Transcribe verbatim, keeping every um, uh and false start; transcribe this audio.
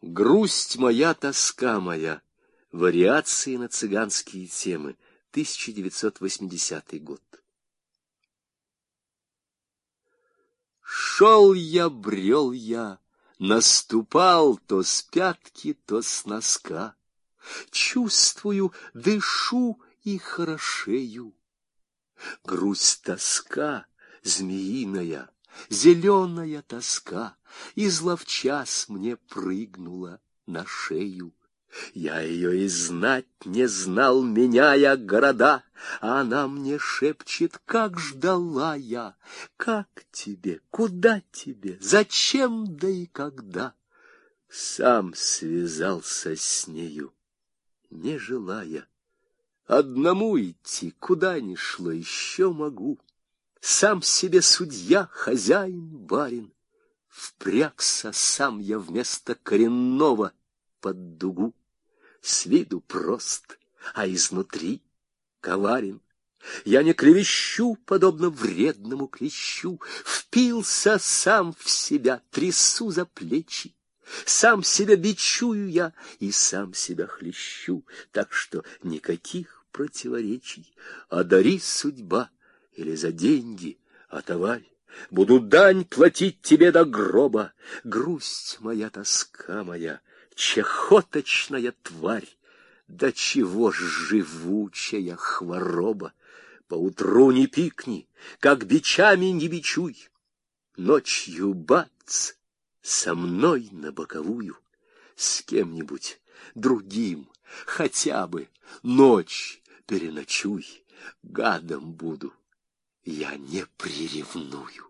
Грусть моя, тоска моя. Вариации на цыганские темы. тысяча девятьсот восьмидесятый год. Шел я, брел я, наступал то с пятки, то с носка. Чувствую, дышу и хорошею. Грусть, тоска, змеиная, зеленая тоска, изловчас мне прыгнула на шею. Я ее и знать не знал, меняя города, а она мне шепчет, как ждала я, как тебе, куда тебе, зачем, да и когда. Сам связался с нею, не желая. Одному идти, куда ни шло, еще могу. Сам себе судья, хозяин, барин. Впрягся сам я вместо коренного под дугу. С виду прост, а изнутри коварен. Я не клевещу, подобно вредному клещу. Впился сам в себя, трясу за плечи. Сам себя бичую я и сам себя хлещу, так что никаких противоречий. Одари, судьба, или за деньги отоварь. Буду дань платить тебе до гроба. Грусть моя, тоска моя, чахоточная тварь. До чего ж живучая хвороба. Поутру не пикни, как бичами не бичуй. Ночью бац, со мной на боковую. С кем-нибудь другим хотя бы ночь переночуй. Гадом буду, я не приревную.